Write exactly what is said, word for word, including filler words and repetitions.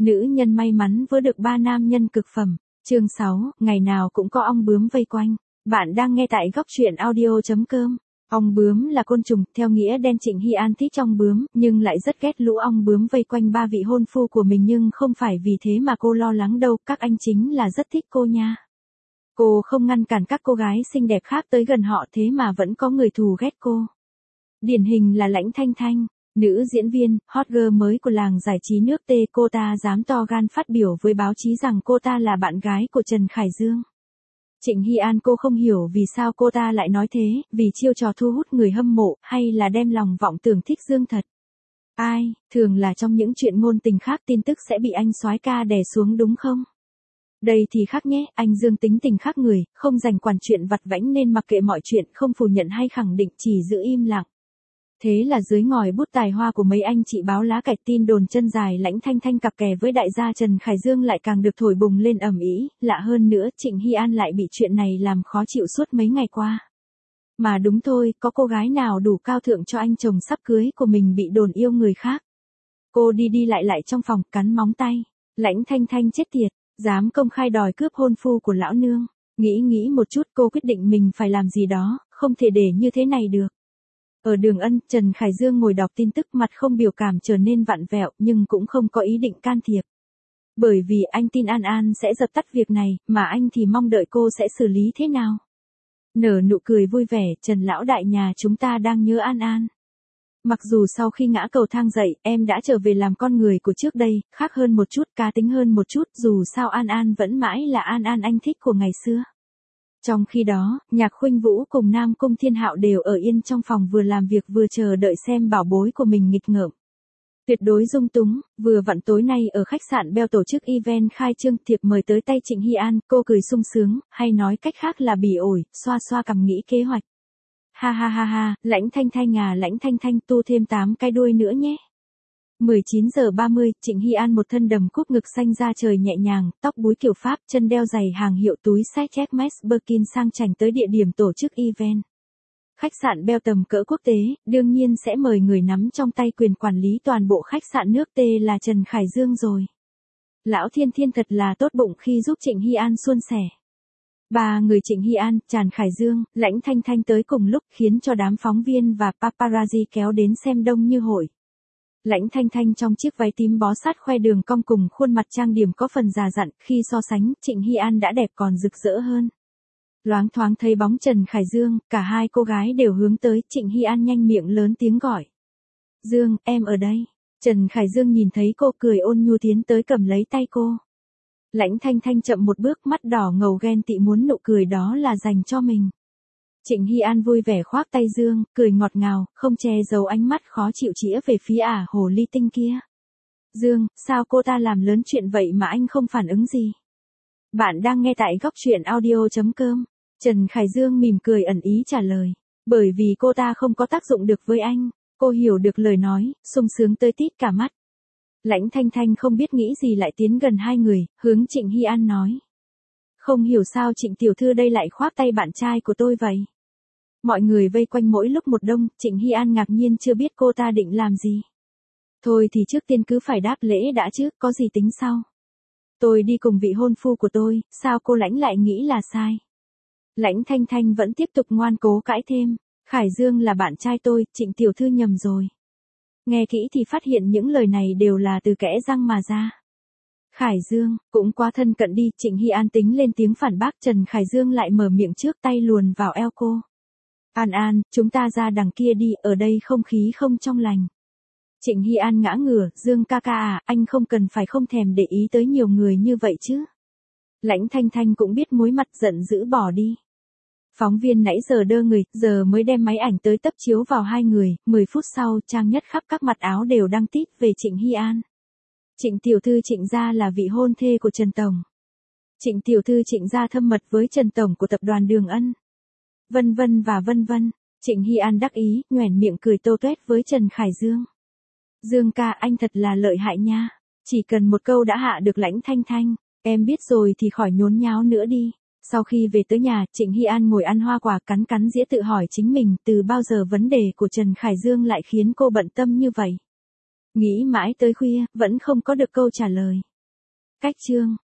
Nữ nhân may mắn vớ được ba nam nhân cực phẩm. Chương sáu, ngày nào cũng có ong bướm vây quanh. Bạn đang nghe tại góc truyện audio chấm com. Ong bướm là côn trùng, theo nghĩa đen. Trịnh Hy An thích ong bướm, nhưng lại rất ghét lũ ong bướm vây quanh ba vị hôn phu của mình, nhưng không phải vì thế mà cô lo lắng đâu, các anh chính là rất thích cô nha. Cô không ngăn cản các cô gái xinh đẹp khác tới gần họ, thế mà vẫn có người thù ghét cô. Điển hình là Lãnh Thanh Thanh, nữ diễn viên, hot girl mới của làng giải trí nước T. Cô ta dám to gan phát biểu với báo chí rằng cô ta là bạn gái của Trần Khải Dương. Trịnh Hy An cô không hiểu vì sao cô ta lại nói thế, vì chiêu trò thu hút người hâm mộ, hay là đem lòng vọng tưởng thích Dương thật. Ai, thường là trong những chuyện ngôn tình khác tin tức sẽ bị anh soái ca đè xuống đúng không? Đây thì khác nhé, anh Dương tính tình khác người, không dành quản chuyện vặt vãnh nên mặc kệ mọi chuyện, không phủ nhận hay khẳng định, chỉ giữ im lặng. Thế là dưới ngòi bút tài hoa của mấy anh chị báo lá cải, tin đồn chân dài Lãnh Thanh Thanh cặp kè với đại gia Trần Khải Dương lại càng được thổi bùng lên ầm ĩ. Lạ hơn nữa, Trịnh Hy An lại bị chuyện này làm khó chịu suốt mấy ngày qua. Mà đúng thôi, có cô gái nào đủ cao thượng cho anh chồng sắp cưới của mình bị đồn yêu người khác. Cô đi đi lại lại trong phòng, cắn móng tay. Lãnh Thanh Thanh chết tiệt, dám công khai đòi cướp hôn phu của lão nương. Nghĩ nghĩ một chút, cô quyết định mình phải làm gì đó, không thể để như thế này được. Ở Đường Ân, Trần Khải Dương ngồi đọc tin tức, mặt không biểu cảm trở nên vặn vẹo, nhưng cũng không có ý định can thiệp. Bởi vì anh tin An An sẽ dập tắt việc này, mà anh thì mong đợi cô sẽ xử lý thế nào. Nở nụ cười vui vẻ, Trần lão đại nhà chúng ta đang nhớ An An. Mặc dù sau khi ngã cầu thang dậy, em đã trở về làm con người của trước đây, khác hơn một chút, cá tính hơn một chút, dù sao An An vẫn mãi là An An anh thích của ngày xưa. Trong khi đó, Nhạc Khuynh Vũ cùng Nam Cung Thiên Hạo đều ở yên trong phòng, vừa làm việc vừa chờ đợi xem bảo bối của mình nghịch ngợm. Tuyệt đối dung túng, vừa vặn tối nay ở khách sạn Bell tổ chức event khai trương, thiệp mời tới tay Trịnh Hy An, cô cười sung sướng, hay nói cách khác là bỉ ổi, xoa xoa cằm nghĩ kế hoạch. Ha ha ha ha, Lãnh Thanh Thanh à, Lãnh Thanh Thanh, tu thêm tám cái đuôi nữa nhé. mười chín giờ ba mươi, Trịnh Hy An một thân đầm cúp ngực xanh da trời nhẹ nhàng, tóc búi kiểu Pháp, chân đeo giày hàng hiệu, túi sách Hermes Birkin sang chảnh tới địa điểm tổ chức event. Khách sạn Bell tầm cỡ quốc tế, đương nhiên sẽ mời người nắm trong tay quyền quản lý toàn bộ khách sạn nước T là Trần Khải Dương rồi. Lão Thiên Thiên thật là tốt bụng khi giúp Trịnh Hy An suôn sẻ. Ba người Trịnh Hy An, Trần Khải Dương, Lãnh Thanh Thanh tới cùng lúc, khiến cho đám phóng viên và paparazzi kéo đến xem đông như hội. Lãnh Thanh Thanh trong chiếc váy tím bó sát khoe đường cong cùng khuôn mặt trang điểm có phần già dặn, khi so sánh, Trịnh Hy An đã đẹp còn rực rỡ hơn. Loáng thoáng thấy bóng Trần Khải Dương, cả hai cô gái đều hướng tới, Trịnh Hy An nhanh miệng lớn tiếng gọi. Dương, em ở đây. Trần Khải Dương nhìn thấy cô cười ôn nhu tiến tới cầm lấy tay cô. Lãnh Thanh Thanh chậm một bước, mắt đỏ ngầu ghen tị muốn nụ cười đó là dành cho mình. Trịnh Hy An vui vẻ khoác tay Dương, cười ngọt ngào, không che giấu ánh mắt khó chịu chĩa về phía ả hồ ly tinh kia. Dương, sao cô ta làm lớn chuyện vậy mà anh không phản ứng gì? Bạn đang nghe tại góc truyện audio chấm com. Trần Khải Dương mỉm cười ẩn ý trả lời. Bởi vì cô ta không có tác dụng được với anh. Cô hiểu được lời nói, sung sướng tươi tít cả mắt. Lãnh Thanh Thanh không biết nghĩ gì lại tiến gần hai người, hướng Trịnh Hy An nói. Không hiểu sao Trịnh tiểu thư đây lại khoác tay bạn trai của tôi vậy. Mọi người vây quanh mỗi lúc một đông, Trịnh Hy An ngạc nhiên chưa biết cô ta định làm gì. Thôi thì trước tiên cứ phải đáp lễ đã chứ, có gì tính sau. Tôi đi cùng vị hôn phu của tôi, sao cô Lãnh lại nghĩ là sai? Lãnh Thanh Thanh vẫn tiếp tục ngoan cố cãi thêm. Khải Dương là bạn trai tôi, Trịnh tiểu thư nhầm rồi. Nghe kỹ thì phát hiện những lời này đều là từ kẽ răng mà ra. Khải Dương, cũng quá thân cận đi, Trịnh Hy An tính lên tiếng phản bác, Trần Khải Dương lại mở miệng trước, tay luồn vào eo cô. An An, chúng ta ra đằng kia đi, ở đây không khí không trong lành. Trịnh Hy An ngã ngửa, Dương ca ca à, anh không cần phải không thèm để ý tới nhiều người như vậy chứ. Lãnh Thanh Thanh cũng biết mối mặt, giận dữ bỏ đi. Phóng viên nãy giờ đơ người, giờ mới đem máy ảnh tới tấp chiếu vào hai người, mười phút sau, trang nhất khắp các mặt áo đều đăng tít về Trịnh Hy An. Trịnh tiểu thư Trịnh gia là vị hôn thê của Trần Tổng. Trịnh tiểu thư Trịnh gia thâm mật với Trần Tổng của tập đoàn Đường Ân. Vân vân và vân vân. Trịnh Hy An đắc ý, nhoẻn miệng cười tô toét với Trần Khải Dương. Dương ca, anh thật là lợi hại nha. Chỉ cần một câu đã hạ được Lãnh Thanh Thanh. Em biết rồi thì khỏi nhốn nháo nữa đi. Sau khi về tới nhà, Trịnh Hy An ngồi ăn hoa quả, cắn cắn dĩa tự hỏi chính mình, từ bao giờ vấn đề của Trần Khải Dương lại khiến cô bận tâm như vậy. Nghĩ mãi tới khuya, vẫn không có được câu trả lời. Cách chương